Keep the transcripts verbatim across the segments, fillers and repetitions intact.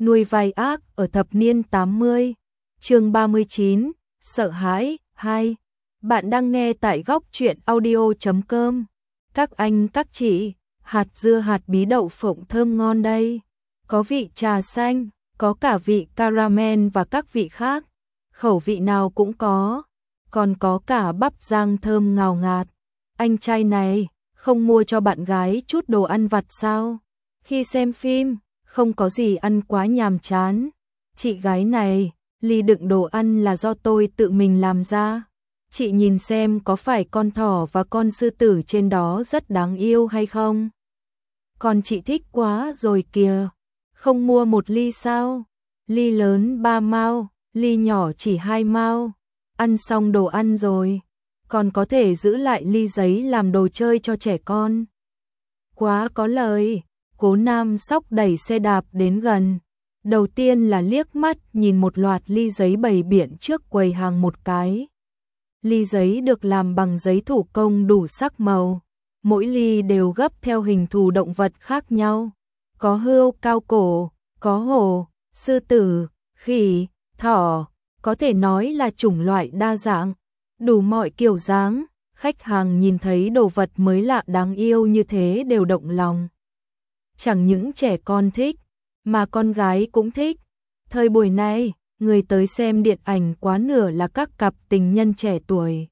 Nuôi vai ác ở thập niên tám mươi. Chương ba mươi chín, sợ hãi hai. Bạn đang nghe tại góc truyện audio chấm com. Các anh các chị, hạt dưa hạt bí đậu phộng thơm ngon đây. Có vị trà xanh, có cả vị caramel và các vị khác. Khẩu vị nào cũng có. Còn có cả bắp rang thơm ngào ngạt. Anh trai này, không mua cho bạn gái chút đồ ăn vặt sao? Khi xem phim, không có gì ăn quá nhàm chán. Chị gái này, ly đựng đồ ăn là do tôi tự mình làm ra. Chị nhìn xem có phải con thỏ và con sư tử trên đó rất đáng yêu hay không? Còn chị thích quá rồi kìa. Không mua một ly sao? Ly lớn ba mao, ly nhỏ chỉ hai mao. Ăn xong đồ ăn rồi, còn có thể giữ lại ly giấy làm đồ chơi cho trẻ con. Quá có lời. Cố Nam Sóc đẩy xe đạp đến gần. Đầu tiên là liếc mắt nhìn một loạt ly giấy bày biện trước quầy hàng một cái. Ly giấy được làm bằng giấy thủ công đủ sắc màu. Mỗi ly đều gấp theo hình thù động vật khác nhau. Có hươu cao cổ, có hổ, sư tử, khỉ, thỏ. Có thể nói là chủng loại đa dạng, đủ mọi kiểu dáng. Khách hàng nhìn thấy đồ vật mới lạ đáng yêu như thế đều động lòng. Chẳng những trẻ con thích, mà con gái cũng thích. Thời buổi này, người tới xem điện ảnh quá nửa là các cặp tình nhân trẻ tuổi.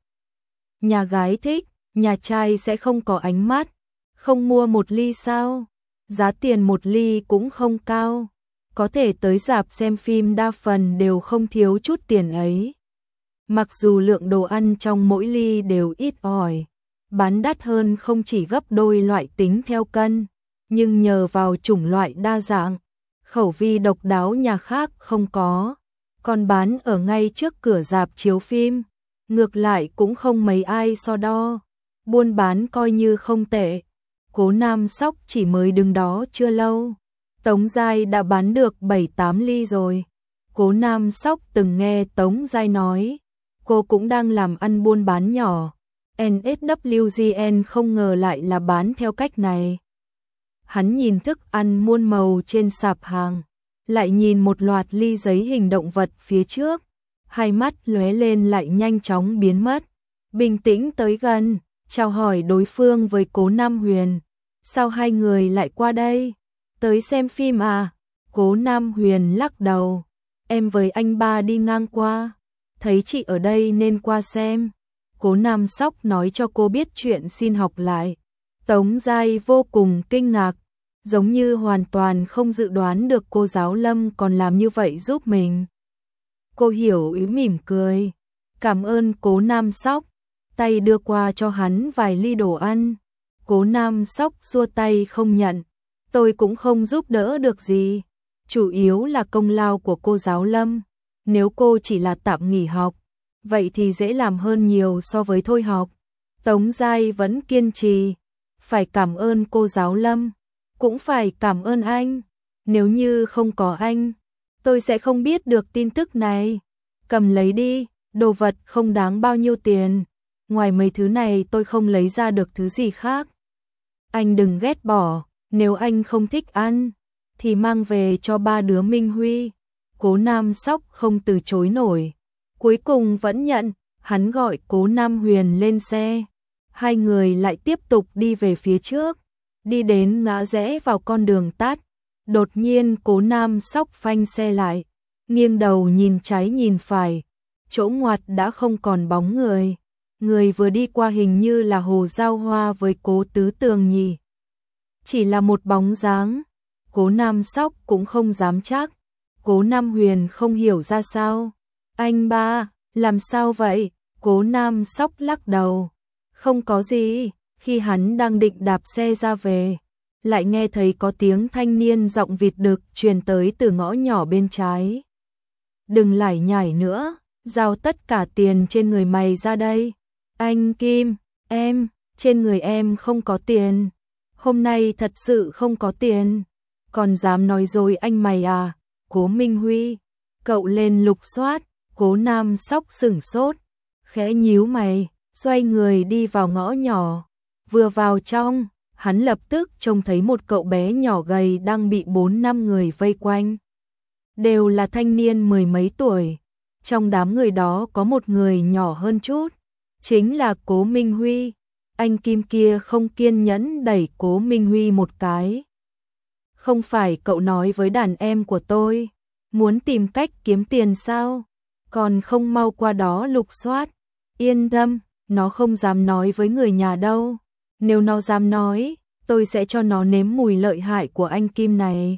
Nhà gái thích, nhà trai sẽ không có ánh mắt. Không mua một ly sao? Giá tiền một ly cũng không cao. Có thể tới rạp xem phim đa phần đều không thiếu chút tiền ấy. Mặc dù lượng đồ ăn trong mỗi ly đều ít ỏi, bán đắt hơn không chỉ gấp đôi loại tính theo cân. Nhưng nhờ vào chủng loại đa dạng, khẩu vị độc đáo nhà khác không có, còn bán ở ngay trước cửa rạp chiếu phim, ngược lại cũng không mấy ai so đo, buôn bán coi như không tệ. Cố Nam Sóc chỉ mới đứng đó chưa lâu, Tống Giai đã bán được bảy tám ly rồi. Cố Nam Sóc từng nghe Tống Giai nói, cô cũng đang làm ăn buôn bán nhỏ, en ét vê giê en không ngờ lại là bán theo cách này. Hắn nhìn thức ăn muôn màu trên sạp hàng, lại nhìn một loạt ly giấy hình động vật phía trước, hai mắt lóe lên lại nhanh chóng biến mất. Bình tĩnh tới gần, chào hỏi đối phương với Cố Nam Huyền. Sao hai người lại qua đây? Tới xem phim à? Cố Nam Huyền lắc đầu. Em với anh ba đi ngang qua, thấy chị ở đây nên qua xem. Cố Nam Sóc nói cho cô biết chuyện xin học lại. Tống Giai vô cùng kinh ngạc, giống như hoàn toàn không dự đoán được cô giáo Lâm còn làm như vậy giúp mình. Cô hiểu ý mỉm cười, cảm ơn Cố Nam Sóc, tay đưa qua cho hắn vài ly đồ ăn. Cố Nam Sóc xua tay không nhận, tôi cũng không giúp đỡ được gì, chủ yếu là công lao của cô giáo Lâm. Nếu cô chỉ là tạm nghỉ học, vậy thì dễ làm hơn nhiều so với thôi học. Tống Giai vẫn kiên trì, phải cảm ơn cô giáo Lâm, cũng phải cảm ơn anh. Nếu như không có anh, tôi sẽ không biết được tin tức này. Cầm lấy đi, đồ vật không đáng bao nhiêu tiền. Ngoài mấy thứ này tôi không lấy ra được thứ gì khác. Anh đừng ghét bỏ, nếu anh không thích ăn, thì mang về cho ba đứa Minh Huy. Cố Nam Sóc không từ chối nổi, cuối cùng vẫn nhận. Hắn gọi Cố Nam Huyền lên xe. Hai người lại tiếp tục đi về phía trước. Đi đến ngã rẽ vào con đường tắt, đột nhiên Cố Nam Sóc phanh xe lại, nghiêng đầu nhìn trái nhìn phải, chỗ ngoặt đã không còn bóng người. Người vừa đi qua hình như là Hồ Giao Hoa với Cố Tứ Tường nhỉ. Chỉ là một bóng dáng, Cố Nam Sóc cũng không dám chắc. Cố Nam Huyền không hiểu ra sao. Anh ba, làm sao vậy? Cố Nam Sóc lắc đầu. Không có gì. Khi hắn đang định đạp xe ra về, lại nghe thấy có tiếng thanh niên giọng vịt đực truyền tới từ ngõ nhỏ bên trái. Đừng lải nhải nữa, giao tất cả tiền trên người mày ra đây. Anh Kim, em, trên người em không có tiền. Hôm nay thật sự không có tiền. Còn dám nói dối anh mày à? Cố Minh Huy, cậu lên lục soát. Cố Nam Sóc sửng sốt, khẽ nhíu mày, xoay người đi vào ngõ nhỏ. Vừa vào trong, hắn lập tức trông thấy một cậu bé nhỏ gầy đang bị bốn năm người vây quanh. đều là thanh niên mười mấy tuổi. Trong đám người đó có một người nhỏ hơn chút, chính là Cố Minh Huy. Anh Kim kia không kiên nhẫn đẩy Cố Minh Huy một cái. Không phải cậu nói với đàn em của tôi, muốn tìm cách kiếm tiền sao? Còn không mau qua đó lục soát. Yên tâm, nó không dám nói với người nhà đâu. Nếu nó dám nói, tôi sẽ cho nó nếm mùi lợi hại của anh Kim này.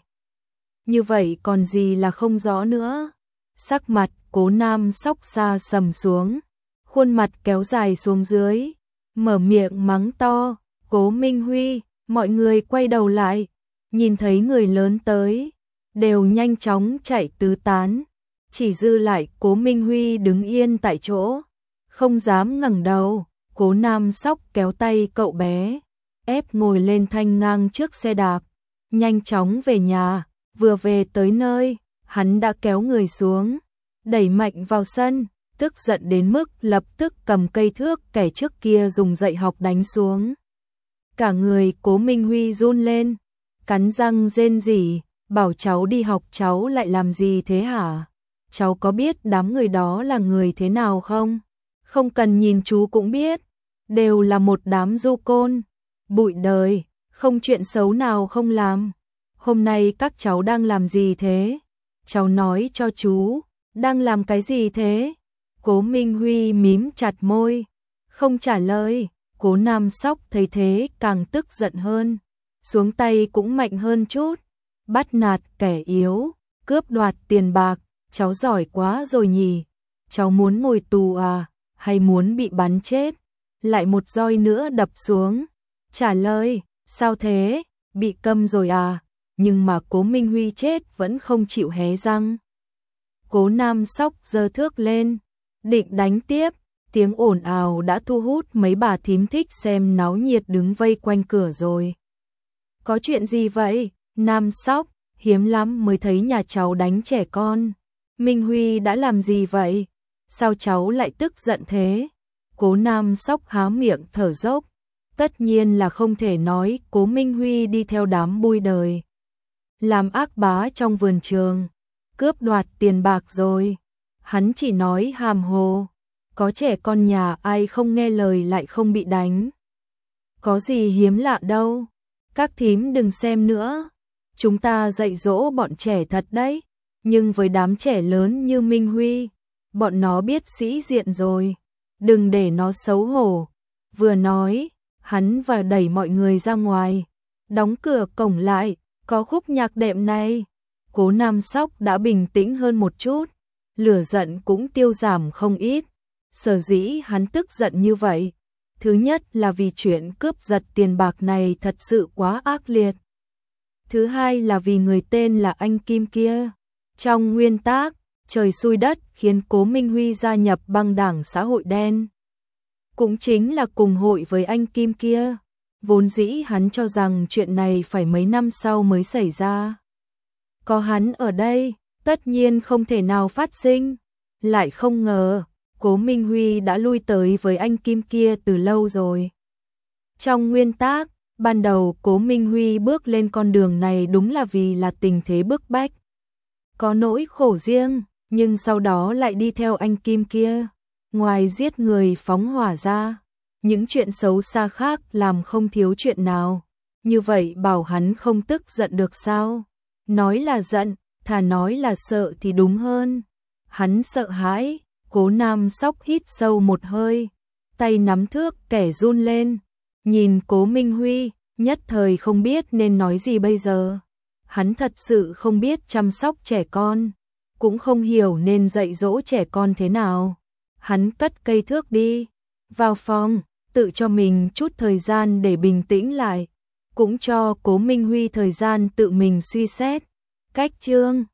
Như vậy còn gì là không rõ nữa. Sắc mặt Cố Nam Sóc xa sầm xuống, khuôn mặt kéo dài xuống dưới, mở miệng mắng to. Cố Minh Huy, mọi người quay đầu lại, nhìn thấy người lớn tới, đều nhanh chóng chạy tứ tán. Chỉ dư lại Cố Minh Huy đứng yên tại chỗ, không dám ngẩng đầu. Cố Nam Sóc kéo tay cậu bé, ép ngồi lên thanh ngang trước xe đạp, nhanh chóng về nhà. Vừa về tới nơi, hắn đã kéo người xuống, đẩy mạnh vào sân, tức giận đến mức lập tức cầm cây thước kẻ trước kia dùng dạy học đánh xuống. Cả người Cố Minh Huy run lên, cắn răng rên rỉ, bảo cháu đi học cháu lại làm gì thế hả? Cháu có biết đám người đó là người thế nào không? Không cần nhìn chú cũng biết, đều là một đám du côn, bụi đời, không chuyện xấu nào không làm. Hôm nay các cháu đang làm gì thế? Cháu nói cho chú, đang làm cái gì thế? Cố Minh Huy mím chặt môi, không trả lời. Cố Nam Sóc thấy thế càng tức giận hơn, xuống tay cũng mạnh hơn chút. Bắt nạt kẻ yếu, cướp đoạt tiền bạc, cháu giỏi quá rồi nhỉ? Cháu muốn ngồi tù à, hay muốn bị bắn chết? Lại một roi nữa đập xuống. Trả lời, sao thế? Bị câm rồi à? Nhưng mà Cố Minh Huy chết vẫn không chịu hé răng. Cố Nam Sóc giơ thước lên, định đánh tiếp. Tiếng ồn ào đã thu hút mấy bà thím thích xem náo nhiệt đứng vây quanh cửa rồi. Có chuyện gì vậy? Nam Sóc, hiếm lắm mới thấy nhà cháu đánh trẻ con. Minh Huy đã làm gì vậy? Sao cháu lại tức giận thế? Cố Nam Sóc há miệng thở dốc. Tất nhiên là không thể nói Cố Minh Huy đi theo đám bui đời, làm ác bá trong vườn trường, cướp đoạt tiền bạc rồi. Hắn chỉ nói hàm hồ, có trẻ con nhà ai không nghe lời lại không bị đánh. Có gì hiếm lạ đâu, các thím đừng xem nữa. Chúng ta dạy dỗ bọn trẻ thật đấy, nhưng với đám trẻ lớn như Minh Huy, bọn nó biết sĩ diện rồi, đừng để nó xấu hổ. Vừa nói, hắn và đẩy mọi người ra ngoài, đóng cửa cổng lại. Có khúc nhạc đệm này. Cố Nam Sóc đã bình tĩnh hơn một chút, lửa giận cũng tiêu giảm không ít. Sở dĩ hắn tức giận như vậy, thứ nhất là vì chuyện cướp giật tiền bạc này thật sự quá ác liệt. Thứ hai là vì người tên là anh Kim kia. Trong nguyên tắc, trời xui đất khiến Cố Minh Huy gia nhập băng đảng xã hội đen. Cũng chính là cùng hội với anh Kim kia. Vốn dĩ hắn cho rằng chuyện này phải mấy năm sau mới xảy ra. Có hắn ở đây, tất nhiên không thể nào phát sinh. Lại không ngờ, Cố Minh Huy đã lui tới với anh Kim kia từ lâu rồi. Trong nguyên tắc, ban đầu Cố Minh Huy bước lên con đường này đúng là vì là tình thế bức bách, có nỗi khổ riêng, nhưng sau đó lại đi theo anh Kim kia. Ngoài giết người phóng hỏa ra, những chuyện xấu xa khác làm không thiếu chuyện nào. Như vậy bảo hắn không tức giận được sao? Nói là giận, thà nói là sợ thì đúng hơn. Hắn sợ hãi. Cố Nam Sóc hít sâu một hơi, tay nắm thước kẻ run lên, nhìn Cố Minh Huy, nhất thời không biết nên nói gì bây giờ. Hắn thật sự không biết chăm sóc trẻ con, cũng không hiểu nên dạy dỗ trẻ con thế nào. Hắn cất cây thước đi, vào phòng, tự cho mình chút thời gian để bình tĩnh lại, cũng cho Cố Minh Huy thời gian tự mình suy xét. Cách chương